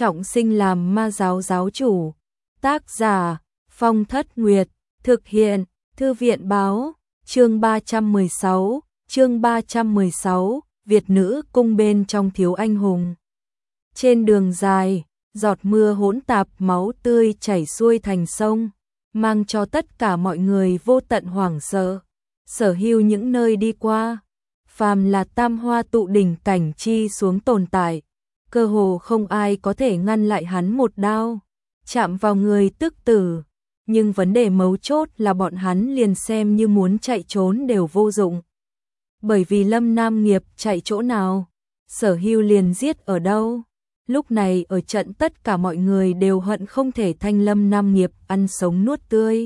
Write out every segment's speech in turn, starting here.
trọng sinh làm ma giáo giáo chủ. Tác giả Phong Thất Nguyệt, thực hiện Thư viện báo. Chương 316, Việt nữ cung bên trong thiếu anh hùng. Trên đường dài, giọt mưa hỗn tạp máu tươi chảy xuôi thành sông, mang cho tất cả mọi người vô tận hoảng sợ. Sở hữu những nơi đi qua, phàm là tam hoa tụ đỉnh cảnh chi xuống tồn tại, cơ hồ không ai có thể ngăn lại hắn một đao, chạm vào người tức tử. Nhưng vấn đề mấu chốt là bọn hắn liền xem như muốn chạy trốn đều vô dụng. Bởi vì Lâm Nam Nghiệp chạy chỗ nào, Sở hữu liền giết ở đâu. Lúc này ở trận tất cả mọi người đều hận không thể thanh Lâm Nam Nghiệp ăn sống nuốt tươi.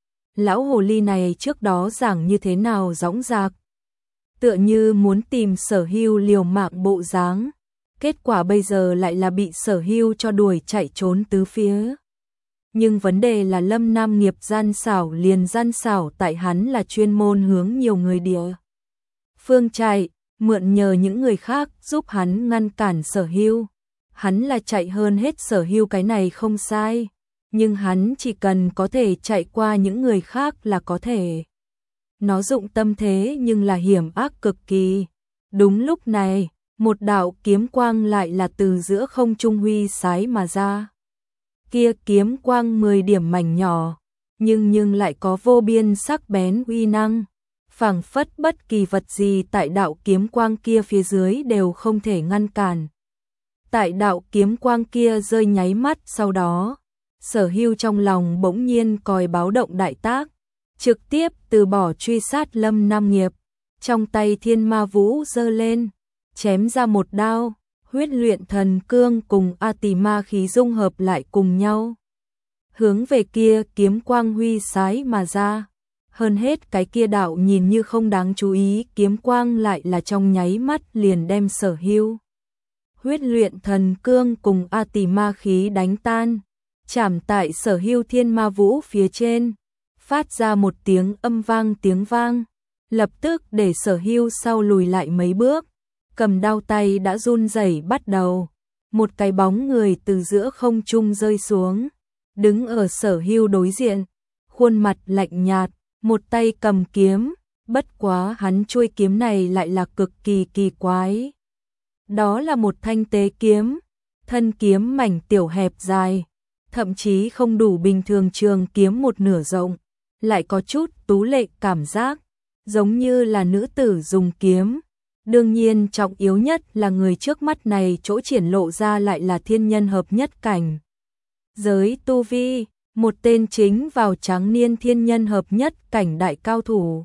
Lão hồ ly này trước đó giảng như thế nào dõng dạc, tựa như muốn tìm Sở hữu liều mạng bộ dáng, kết quả bây giờ lại là bị Sở hữu cho đuổi chạy trốn tứ phía. Nhưng vấn đề là Lâm Nam Nghiệp gian xảo liền gian xảo tại hắn là chuyên môn hướng nhiều người địa phương chạy, mượn nhờ những người khác giúp hắn ngăn cản Sở hữu. Hắn là chạy hơn hết Sở hữu, cái này không sai, nhưng hắn chỉ cần có thể chạy qua những người khác là có thể. Nó dụng tâm thế nhưng là hiểm ác cực kỳ. Đúng lúc này, một đạo kiếm quang lại là từ giữa không trung huy sái mà ra. Kia kiếm quang 10 điểm mảnh nhỏ, nhưng lại có vô biên sắc bén uy năng, phảng phất bất kỳ vật gì tại đạo kiếm quang kia phía dưới đều không thể ngăn cản. Tại đạo kiếm quang kia rơi nháy mắt sau đó, Sở hữu trong lòng bỗng nhiên còi báo động đại tác, trực tiếp từ bỏ truy sát Lâm Nam Nghiệp, trong tay Thiên Ma Vũ giơ lên, chém ra một đao. Huyết luyện thần cương cùng A Tỳ ma khí dung hợp lại cùng nhau, hướng về kia kiếm quang huy sái mà ra. Hơn hết cái kia đạo nhìn như không đáng chú ý kiếm quang lại là trong nháy mắt liền đem Sở hữu huyết luyện thần cương cùng A Tỳ ma khí đánh tan, chạm tại Sở hữu Thiên Ma Vũ phía trên, phát ra một tiếng tiếng vang, lập tức để Sở hữu sau lùi lại mấy bước. Cầm đao tay đã run rẩy bắt đầu, một cái bóng người từ giữa không trung rơi xuống, đứng ở Sở hữu đối diện, khuôn mặt lạnh nhạt, một tay cầm kiếm, bất quá hắn chuôi kiếm này lại là cực kỳ kỳ quái. Đó là một thanh tế kiếm, thân kiếm mảnh tiểu hẹp dài, thậm chí không đủ bình thường trường kiếm một nửa rộng, lại có chút tú lệ cảm giác, giống như là nữ tử dùng kiếm. Đương nhiên trọng yếu nhất là người trước mắt này chỗ triển lộ ra lại là thiên nhân hợp nhất cảnh giới tu vi, một tên chính vào tráng niên thiên nhân hợp nhất cảnh đại cao thủ.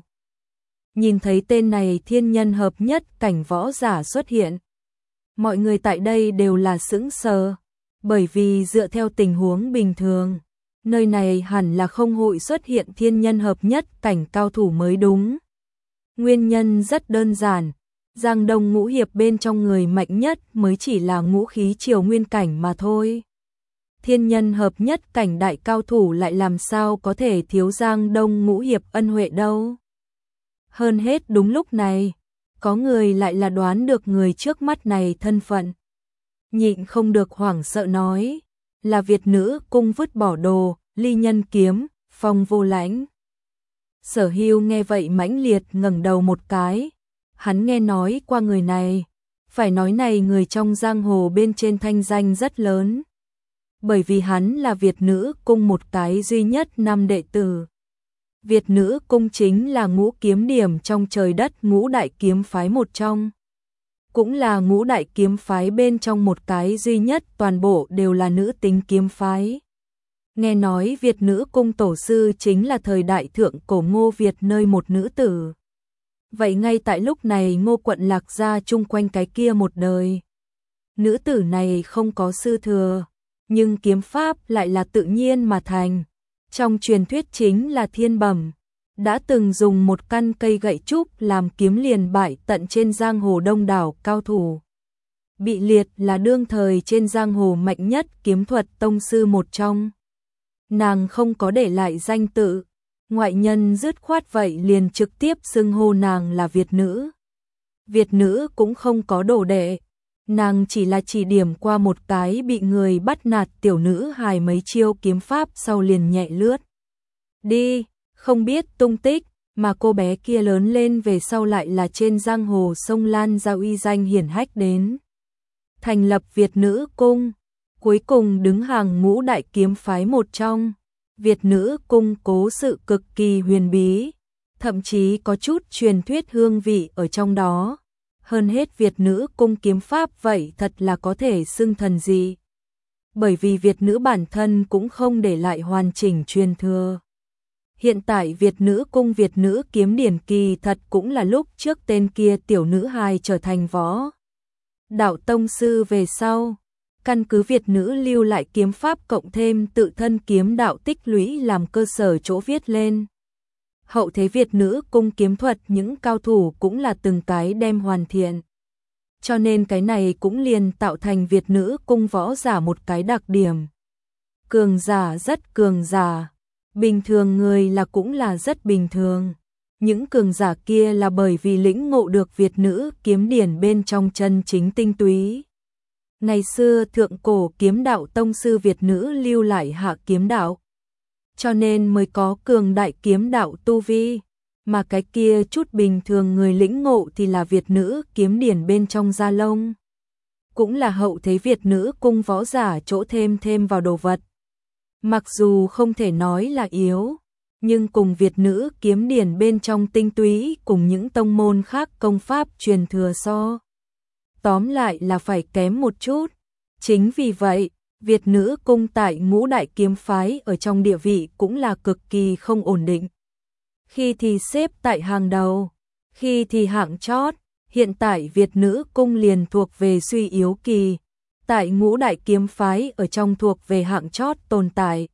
Nhìn thấy tên này thiên nhân hợp nhất cảnh võ giả xuất hiện, mọi người tại đây đều là sững sờ, bởi vì dựa theo tình huống bình thường, nơi này hẳn là không hội xuất hiện thiên nhân hợp nhất cảnh cao thủ mới đúng. Nguyên nhân rất đơn giản. Giang Đông ngũ hiệp bên trong người mạnh nhất mới chỉ là ngũ khí triều nguyên cảnh mà thôi. Thiên nhân hợp nhất cảnh đại cao thủ lại làm sao có thể thiếu Giang Đông ngũ hiệp ân huệ đâu. Hơn hết đúng lúc này, có người lại là đoán được người trước mắt này thân phận. Nhịn không được hoảng sợ nói, là Việt nữ cung vứt bỏ đồ, ly nhân kiếm, Phong Vô Lãnh. Sở hữu nghe vậy mãnh liệt ngẩng đầu một cái. Hắn nghe nói qua người này, phải nói này người trong giang hồ bên trên thanh danh rất lớn. Bởi vì hắn là Việt nữ cung một cái duy nhất nam đệ tử. Việt nữ cung chính là ngũ kiếm điểm trong trời đất ngũ đại kiếm phái một trong. Cũng là ngũ đại kiếm phái bên trong một cái duy nhất toàn bộ đều là nữ tính kiếm phái. Nghe nói Việt nữ cung tổ sư chính là thời đại thượng cổ Ngô Việt nơi một nữ tử. Vậy ngay tại lúc này Ngô quận lạc ra chung quanh cái kia một đời. Nữ tử này không có sư thừa, nhưng kiếm pháp lại là tự nhiên mà thành. Trong truyền thuyết chính là thiên bẩm, đã từng dùng một căn cây gậy trúc làm kiếm liền bại tận trên giang hồ đông đảo cao thủ. Bị liệt là đương thời trên giang hồ mạnh nhất kiếm thuật tông sư một trong. Nàng không có để lại danh tự. Ngoại nhân dứt khoát vậy liền trực tiếp xưng hô nàng là Việt nữ. Việt nữ cũng không có đồ đệ, Nàng chỉ là chỉ điểm qua một cái bị người bắt nạt tiểu nữ hài mấy chiêu kiếm pháp sau liền nhẹ lướt đi, không biết tung tích, mà cô bé kia lớn lên về sau lại là trên giang hồ sông lan ra uy danh hiển hách đến. Thành lập Việt Nữ Cung, cuối cùng đứng hàng ngũ đại kiếm phái một trong. Việt Nữ Cung cố sự cực kỳ huyền bí, thậm chí có chút truyền thuyết hương vị ở trong đó. Hơn hết Việt Nữ Cung kiếm pháp vậy thật là có thể xưng thần gì. Bởi vì Việt Nữ bản thân cũng không để lại hoàn chỉnh truyền thừa. Hiện tại Việt Nữ Cung Việt Nữ kiếm điển kỳ thật cũng là lúc trước tên kia tiểu nữ hài trở thành võ đạo tông sư về sau. Căn cứ Việt Nữ lưu lại kiếm pháp cộng thêm tự thân kiếm đạo tích lũy làm cơ sở chỗ viết lên. Hậu thế Việt Nữ Cung kiếm thuật những cao thủ cũng là từng cái đem hoàn thiện. Cho nên cái này cũng liền tạo thành Việt Nữ Cung võ giả một cái đặc điểm. Cường giả rất cường giả, bình thường người là cũng là rất bình thường. Những cường giả kia là bởi vì lĩnh ngộ được Việt Nữ kiếm điển bên trong chân chính tinh túy. Ngày xưa thượng cổ kiếm đạo tông sư Việt Nữ lưu lại hạ kiếm đạo, cho nên mới có cường đại kiếm đạo tu vi, mà cái kia chút bình thường người lĩnh ngộ thì là Việt Nữ kiếm điển bên trong da lông. Cũng là hậu thế Việt Nữ Cung võ giả chỗ thêm vào đồ vật. Mặc dù không thể nói là yếu, nhưng cùng Việt Nữ kiếm điển bên trong tinh túy cùng những tông môn khác công pháp truyền thừa so. Tóm lại là phải kém một chút. Chính vì vậy, Việt Nữ Cung tại ngũ đại kiếm phái ở trong địa vị cũng là cực kỳ không ổn định. Khi thì xếp tại hàng đầu, khi thì hạng chót, hiện tại Việt Nữ Cung liền thuộc về suy yếu kỳ, tại ngũ đại kiếm phái ở trong thuộc về hạng chót tồn tại.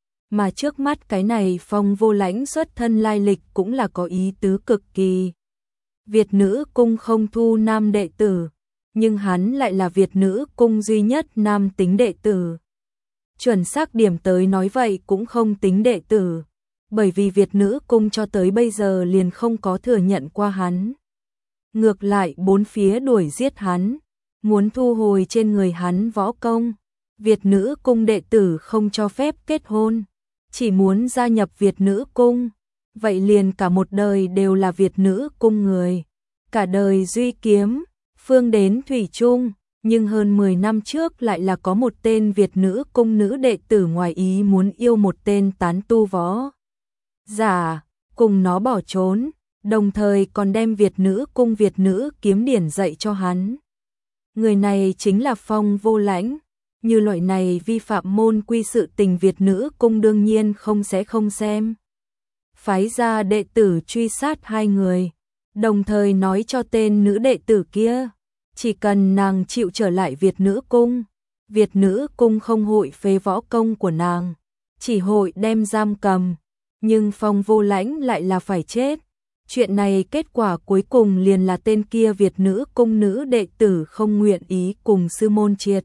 Mà trước mắt cái này Phong Vô Lãnh xuất thân lai lịch cũng là có ý tứ cực kỳ. Việt Nữ Cung không thu nam đệ tử, nhưng hắn lại là Việt Nữ Cung duy nhất nam tính đệ tử. Chuẩn xác điểm tới nói vậy cũng không tính đệ tử, bởi vì Việt Nữ Cung cho tới bây giờ liền không có thừa nhận qua hắn. Ngược lại bốn phía đuổi giết hắn, muốn thu hồi trên người hắn võ công. Việt Nữ Cung đệ tử không cho phép kết hôn, chỉ muốn gia nhập Việt Nữ Cung, vậy liền cả một đời đều là Việt Nữ Cung người, cả đời duy kiếm, phương đến thủy chung. Nhưng hơn 10 năm trước lại là có một tên Việt Nữ Cung nữ đệ tử ngoài ý muốn yêu một tên tán tu võ giả, cùng nó bỏ trốn, đồng thời còn đem Việt Nữ Cung Việt Nữ kiếm điển dạy cho hắn. Người này chính là Phong Vô Lãnh. Như loại này vi phạm môn quy sự tình Việt Nữ Cung đương nhiên sẽ không xem. Phái ra đệ tử truy sát hai người, đồng thời nói cho tên nữ đệ tử kia, chỉ cần nàng chịu trở lại Việt Nữ Cung, Việt Nữ Cung không hội phế võ công của nàng, chỉ hội đem giam cầm, nhưng Phong Vô Lãnh lại là phải chết. Chuyện này kết quả cuối cùng liền là tên kia Việt Nữ Cung nữ đệ tử không nguyện ý cùng sư môn triệt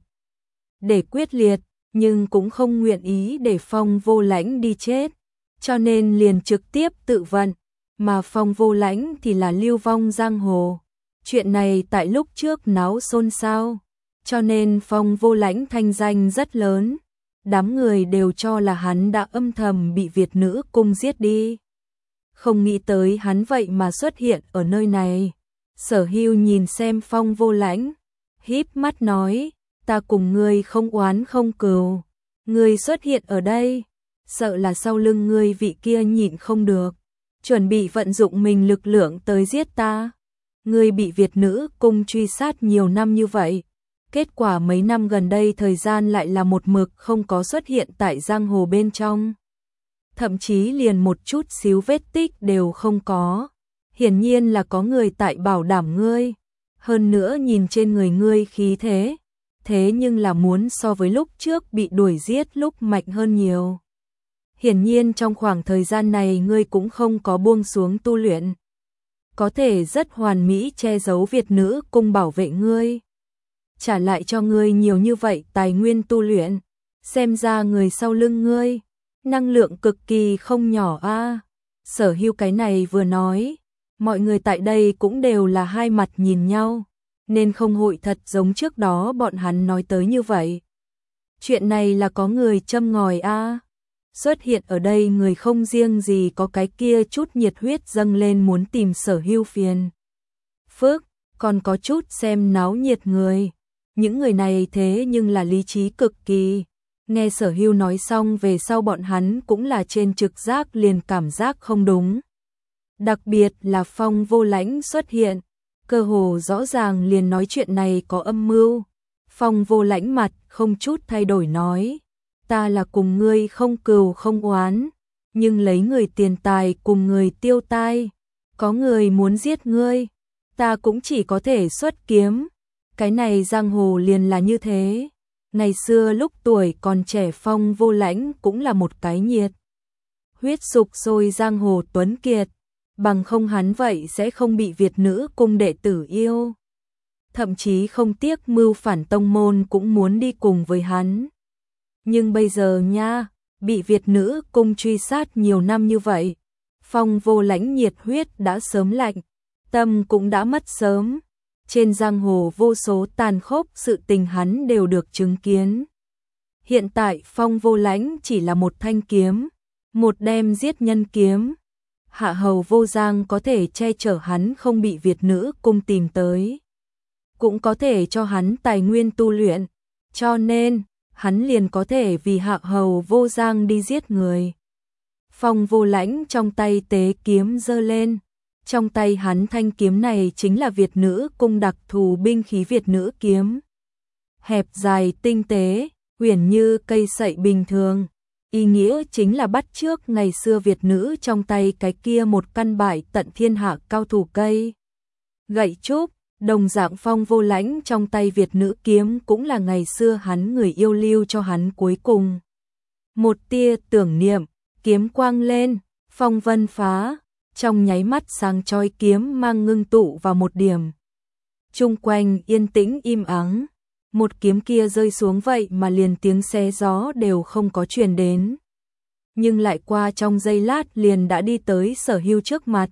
để quyết liệt, nhưng cũng không nguyện ý để Phong Vô Lãnh đi chết, cho nên liền trực tiếp tự vận, mà Phong Vô Lãnh thì là lưu vong giang hồ. Chuyện này tại lúc trước náo xôn xao, cho nên Phong Vô Lãnh thanh danh rất lớn, đám người đều cho là hắn đã âm thầm bị Việt Nữ Cung giết đi. Không nghĩ tới hắn vậy mà xuất hiện ở nơi này. Sở Hưu nhìn xem Phong Vô Lãnh, híp mắt nói, ta cùng ngươi không oán không cừu, ngươi xuất hiện ở đây, sợ là sau lưng ngươi vị kia nhịn không được, chuẩn bị vận dụng mình lực lượng tới giết ta. Ngươi bị Việt Nữ Cung truy sát nhiều năm như vậy, kết quả mấy năm gần đây thời gian lại là một mực không có xuất hiện tại giang hồ bên trong. Thậm chí liền một chút xíu vết tích đều không có. Hiển nhiên là có người tại bảo đảm ngươi. Hơn nữa nhìn trên người ngươi khí thế nhưng là muốn so với lúc trước bị đuổi giết lúc mạnh hơn nhiều. Hiển nhiên trong khoảng thời gian này ngươi cũng không có buông xuống tu luyện, có thể rất hoàn mỹ che giấu Việt Nữ Cung bảo vệ ngươi, trả lại cho ngươi nhiều như vậy tài nguyên tu luyện, xem ra người sau lưng ngươi năng lượng cực kỳ không nhỏ a. Sở Hưu cái này vừa nói, mọi người tại đây cũng đều là hai mặt nhìn nhau, nên không hội thật giống trước đó bọn hắn nói tới như vậy. Chuyện này là có người châm ngòi a. Xuất hiện ở đây người không riêng gì có cái kia chút nhiệt huyết dâng lên muốn tìm Sở Hưu phiền phức, còn có chút xem náo nhiệt người. Những người này thế nhưng là lý trí cực kỳ. Nghe Sở Hưu nói xong về sau bọn hắn cũng là trên trực giác liền cảm giác không đúng. Đặc biệt là Phong Vô Lãnh xuất hiện, cơ hồ rõ ràng liền nói chuyện này có âm mưu. Phong Vô Lãnh mặt không chút thay đổi nói, ta là cùng ngươi không cừu không oán, nhưng lấy người tiền tài cùng người tiêu tai, có người muốn giết ngươi, ta cũng chỉ có thể xuất kiếm. Cái này giang hồ liền là như thế. Ngày xưa lúc tuổi còn trẻ Phong Vô Lãnh cũng là một cái nhiệt huyết sục sôi giang hồ tuấn kiệt, bằng không hắn vậy sẽ không bị Việt nữ cung đệ tử yêu. Thậm chí không tiếc mưu phản tông môn cũng muốn đi cùng với hắn. Nhưng bây giờ nha, bị Việt nữ cung truy sát nhiều năm như vậy, Phong Vô Lãnh nhiệt huyết đã sớm lạnh, tâm cũng đã mất sớm. Trên giang hồ vô số tàn khốc sự tình hắn đều được chứng kiến. Hiện tại Phong Vô Lãnh chỉ là một thanh kiếm, một đem giết nhân kiếm. Hạ hầu vô giang có thể che chở hắn không bị Việt nữ cung tìm tới, cũng có thể cho hắn tài nguyên tu luyện, cho nên hắn liền có thể vì hạ hầu vô giang đi giết người. Phong Vô Lãnh trong tay tế kiếm giơ lên, trong tay hắn thanh kiếm này chính là Việt nữ cung đặc thù binh khí Việt nữ kiếm. Hẹp dài tinh tế, uyển như cây sậy bình thường, ý nghĩa chính là bắt chước ngày xưa Việt nữ trong tay cái kia một căn bại tận thiên hạ cao thủ cây gậy trúc. Đồng dạng Phong Vô Lãnh trong tay Việt nữ kiếm cũng là ngày xưa hắn người yêu lưu cho hắn cuối cùng một tia tưởng niệm. Kiếm quang lên, phong vân phá, trong nháy mắt sáng chói kiếm mang ngưng tụ vào một điểm. Chung quanh yên tĩnh im ắng, một kiếm kia rơi xuống vậy mà liền tiếng xé gió đều không có truyền đến. Nhưng lại qua trong giây lát liền đã đi tới Sở Hưu trước mặt.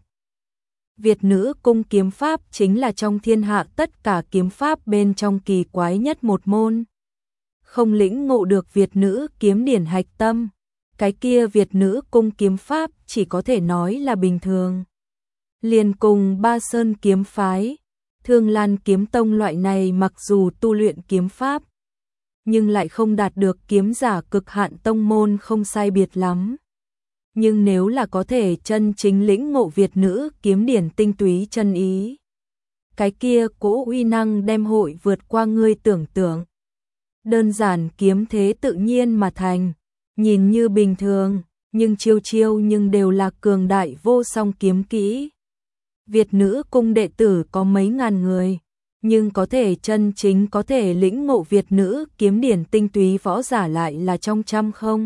Việt nữ cung kiếm pháp chính là trong thiên hạ tất cả kiếm pháp bên trong kỳ quái nhất một môn. Không lĩnh ngộ được Việt nữ kiếm điển hạch tâm, cái kia Việt nữ cung kiếm pháp chỉ có thể nói là bình thường. Liền cùng Ba Sơn kiếm phái, Thương Lan kiếm tông loại này mặc dù tu luyện kiếm pháp, nhưng lại không đạt được kiếm giả cực hạn tông môn không sai biệt lắm. Nhưng nếu là có thể chân chính lĩnh ngộ Việt nữ kiếm điển tinh túy chân ý, cái kia cỗ uy năng đem hội vượt qua ngươi tưởng tượng. Đơn giản kiếm thế tự nhiên mà thành, nhìn như bình thường, nhưng chiêu chiêu nhưng đều là cường đại vô song kiếm kỹ. Việt nữ cung đệ tử có mấy ngàn người, nhưng có thể chân chính có thể lĩnh ngộ Việt nữ kiếm điển tinh túy võ giả lại là trong trăm không.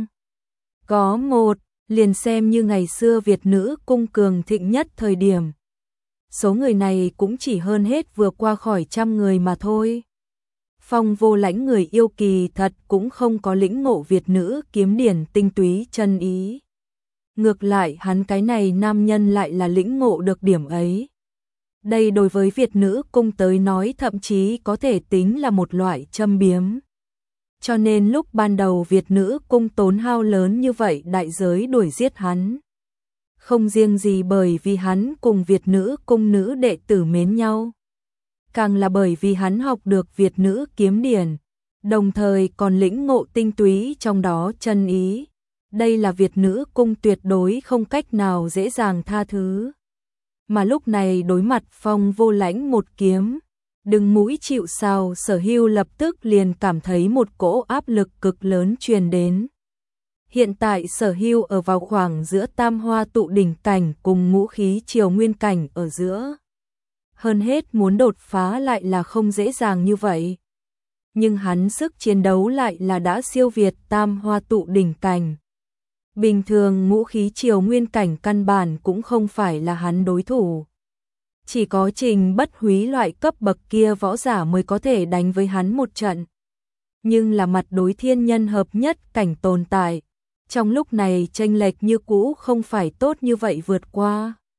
Có một, liền xem như ngày xưa Việt nữ cung cường thịnh nhất thời điểm. Số người này cũng chỉ hơn hết vừa qua khỏi 100 người mà thôi. Phong Vô Lãnh người yêu kỳ thật cũng không có lĩnh ngộ Việt nữ kiếm điển tinh túy chân ý. Ngược lại hắn cái này nam nhân lại là lĩnh ngộ được điểm ấy. Đây đối với Việt nữ cung tới nói thậm chí có thể tính là một loại châm biếm. Cho nên lúc ban đầu Việt nữ cung tốn hao lớn như vậy đại giới đuổi giết hắn. Không riêng gì bởi vì hắn cùng Việt nữ cung nữ đệ tử mến nhau, càng là bởi vì hắn học được Việt nữ kiếm điển, đồng thời còn lĩnh ngộ tinh túy trong đó chân ý. Đây là Việt nữ cung tuyệt đối không cách nào dễ dàng tha thứ. Mà lúc này đối mặt Phong Vô Lãnh một kiếm, đừng mũi chịu sào, Sở Hưu lập tức liền cảm thấy một cỗ áp lực cực lớn truyền đến. Hiện tại Sở Hưu ở vào khoảng giữa tam hoa tụ đỉnh cảnh cùng ngũ khí triều nguyên cảnh ở giữa. Hơn hết muốn đột phá lại là không dễ dàng như vậy. Nhưng hắn sức chiến đấu lại là đã siêu việt tam hoa tụ đỉnh cảnh. Bình thường ngũ khí triều nguyên cảnh căn bản cũng không phải là hắn đối thủ. Chỉ có Trình Bất Húy loại cấp bậc kia võ giả mới có thể đánh với hắn một trận. Nhưng là mặt đối thiên nhân hợp nhất cảnh tồn tại, trong lúc này chênh lệch như cũ không phải tốt như vậy vượt qua.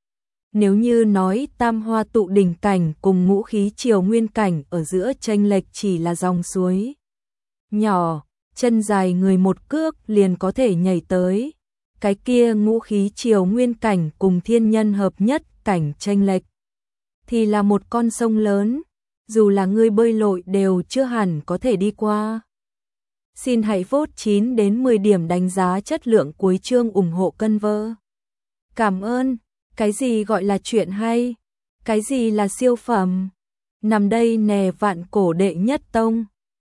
Nếu như nói tam hoa tụ đỉnh cảnh cùng ngũ khí triều nguyên cảnh ở giữa chênh lệch chỉ là dòng suối nhỏ, chân dài người một cước liền có thể nhảy tới, cái kia ngũ khí triều nguyên cảnh cùng thiên nhân hợp nhất cảnh chênh lệch thì là một con sông lớn, dù là ngươi bơi lội đều chưa hẳn có thể đi qua. Xin hãy vote 9 đến 10 điểm đánh giá chất lượng cuối chương ủng hộ cân vơ. Cảm ơn. Cái gì gọi là chuyện hay? Cái gì là siêu phẩm? Nằm đây nè vạn cổ đệ nhất tông.